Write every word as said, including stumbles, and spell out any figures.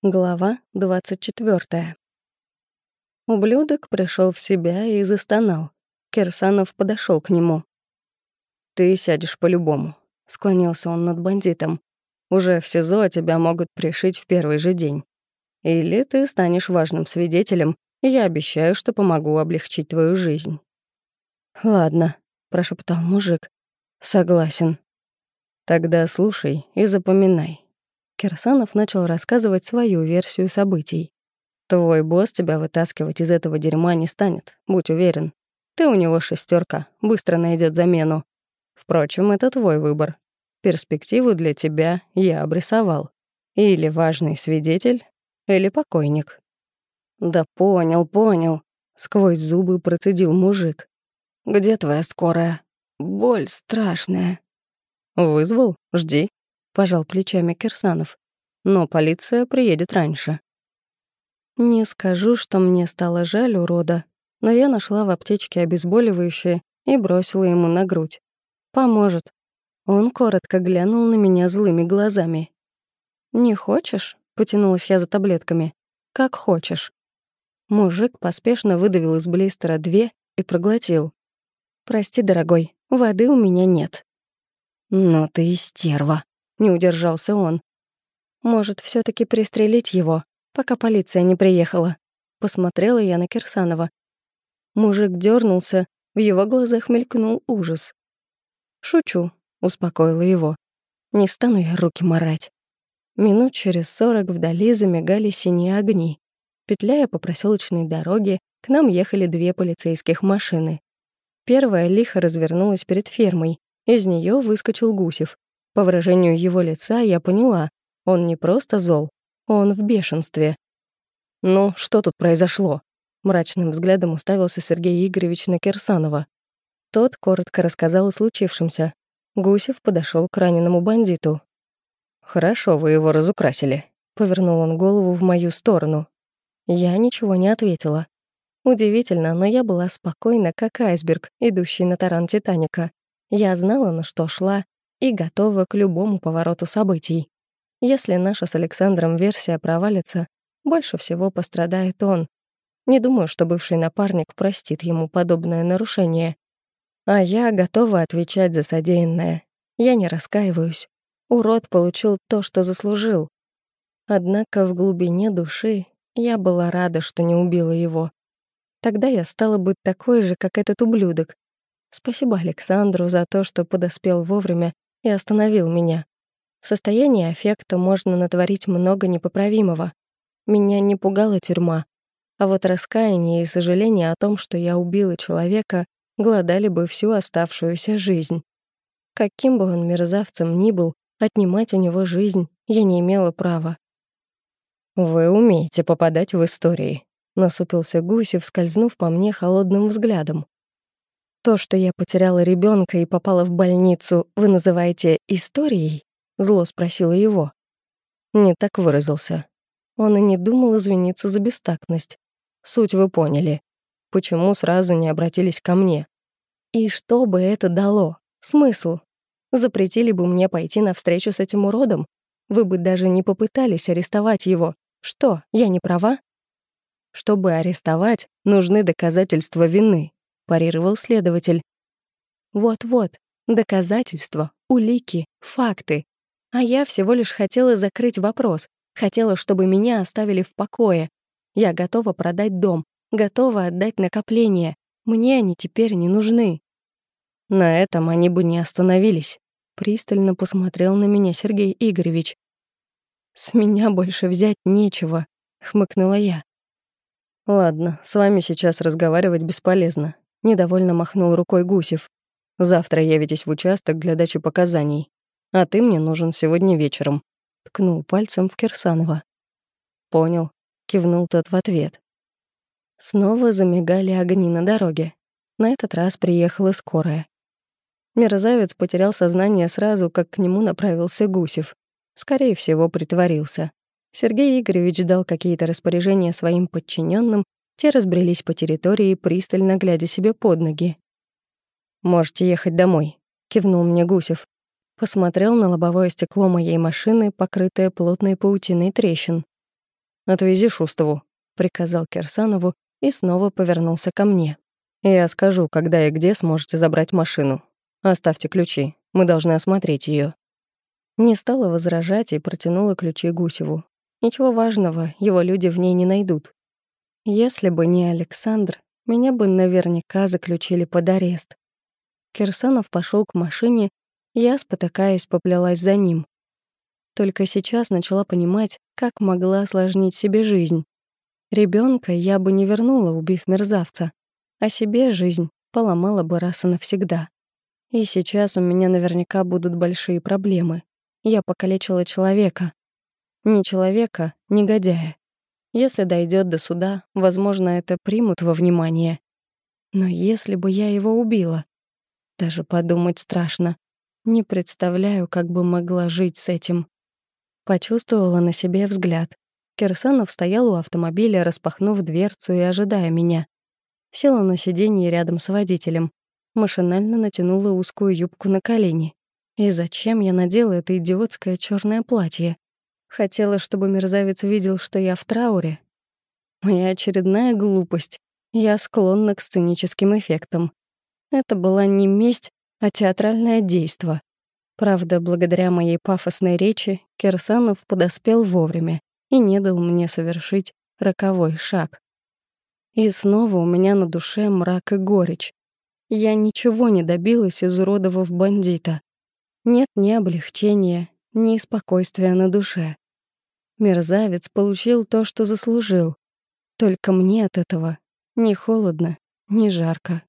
Глава двадцать четвёртая. Ублюдок пришел в себя и застонал. Кирсанов подошел к нему. «Ты сядешь по-любому», — склонился он над бандитом. «Уже в СИЗО тебя могут пришить в первый же день. Или ты станешь важным свидетелем, и я обещаю, что помогу облегчить твою жизнь». «Ладно», — прошептал мужик. «Согласен». «Тогда слушай и запоминай». Кирсанов начал рассказывать свою версию событий. «Твой босс тебя вытаскивать из этого дерьма не станет, будь уверен. Ты у него шестерка, быстро найдет замену. Впрочем, это твой выбор. Перспективу для тебя я обрисовал. Или важный свидетель, или покойник». «Да понял, понял», — сквозь зубы процедил мужик. «Где твоя скорая? Боль страшная». «Вызвал? Жди», — пожал плечами Кирсанов. «Но полиция приедет раньше». Не скажу, что мне стало жаль урода, но я нашла в аптечке обезболивающее и бросила ему на грудь. «Поможет». Он коротко глянул на меня злыми глазами. «Не хочешь?» — потянулась я за таблетками. «Как хочешь». Мужик поспешно выдавил из блистера две и проглотил. «Прости, дорогой, воды у меня нет». «Ну ты и стерва», — не удержался он. «Может, все таки пристрелить его, пока полиция не приехала?» Посмотрела я на Кирсанова. Мужик дернулся, в его глазах мелькнул ужас. «Шучу», — успокоила его. «Не стану я руки марать». Минут через сорок вдали замигали синие огни. Петляя по проселочной дороге, к нам ехали две полицейских машины. Первая лихо развернулась перед фермой. Из нее выскочил Гусев. По выражению его лица я поняла, он не просто зол, он в бешенстве. «Ну, что тут произошло?» Мрачным взглядом уставился Сергей Игоревич на Кирсанова. Тот коротко рассказал о случившемся. Гусев подошел к раненому бандиту. «Хорошо, вы его разукрасили», — повернул он голову в мою сторону. Я ничего не ответила. Удивительно, но я была спокойна, как айсберг, идущий на таран Титаника. Я знала, на что шла, и готова к любому повороту событий. Если наша с Александром версия провалится, больше всего пострадает он. Не думаю, что бывший напарник простит ему подобное нарушение. А я готова отвечать за содеянное. Я не раскаиваюсь. Урод получил то, что заслужил. Однако в глубине души я была рада, что не убила его. Тогда я стала быть такой же, как этот ублюдок. Спасибо Александру за то, что подоспел вовремя и остановил меня. В состоянии аффекта можно натворить много непоправимого. Меня не пугала тюрьма, а вот раскаяние и сожаление о том, что я убила человека, глодали бы всю оставшуюся жизнь. Каким бы он мерзавцем ни был, отнимать у него жизнь я не имела права. «Вы умеете попадать в истории», — насупился Гусев, скользнув по мне холодным взглядом. «То, что я потеряла ребенка и попала в больницу, вы называете историей?» — зло спросила его. Не так выразился. Он и не думал извиниться за бестактность. Суть вы поняли. Почему сразу не обратились ко мне? И что бы это дало? Смысл? Запретили бы мне пойти навстречу с этим уродом? Вы бы даже не попытались арестовать его. Что, я не права? Чтобы арестовать, нужны доказательства вины, парировал следователь. Вот-вот, доказательства, улики, факты. А я всего лишь хотела закрыть вопрос, хотела, чтобы меня оставили в покое. Я готова продать дом, готова отдать накопления. Мне они теперь не нужны. На этом они бы не остановились. Пристально посмотрел на меня Сергей Игоревич. «С меня больше взять нечего», — хмыкнула я. «Ладно, с вами сейчас разговаривать бесполезно», — недовольно махнул рукой Гусев. «Завтра явитесь в участок для дачи показаний. А ты мне нужен сегодня вечером», — ткнул пальцем в Кирсанова. «Понял», — кивнул тот в ответ. Снова замигали огни на дороге. На этот раз приехала скорая. Мерзавец потерял сознание сразу, как к нему направился Гусев. Скорее всего, притворился. Сергей Игоревич дал какие-то распоряжения своим подчиненным, те разбрелись по территории, пристально глядя себе под ноги. «Можете ехать домой», — кивнул мне Гусев. Посмотрел на лобовое стекло моей машины, покрытое плотной паутиной трещин. «Отвези Шустову», — приказал Кирсанову и снова повернулся ко мне. «Я скажу, когда и где сможете забрать машину. Оставьте ключи, мы должны осмотреть ее. Не стала возражать и протянула ключи Гусеву. Ничего важного, его люди в ней не найдут. Если бы не Александр, меня бы наверняка заключили под арест. Кирсанов пошел к машине, я, спотыкаясь, поплелась за ним. Только сейчас начала понимать, как могла осложнить себе жизнь. Ребенка я бы не вернула, убив мерзавца, а себе жизнь поломала бы раз и навсегда. И сейчас у меня наверняка будут большие проблемы. Я покалечила человека. Не человека, негодяя. Если дойдет до суда, возможно, это примут во внимание. Но если бы я его убила, даже подумать страшно. Не представляю, как бы могла жить с этим. Почувствовала на себе взгляд. Кирсанов стоял у автомобиля, распахнув дверцу и ожидая меня. Села на сиденье рядом с водителем. Машинально натянула узкую юбку на колени. И зачем я надела это идиотское черное платье? Хотела, чтобы мерзавец видел, что я в трауре. Моя очередная глупость. Я склонна к сценическим эффектам. Это была не месть, а театральное действо. Правда, благодаря моей пафосной речи Кирсанов подоспел вовремя и не дал мне совершить роковой шаг. И снова у меня на душе мрак и горечь. Я ничего не добилась, изуродовав бандита. Нет ни облегчения, ни спокойствия на душе. Мерзавец получил то, что заслужил. Только мне от этого ни холодно, ни жарко.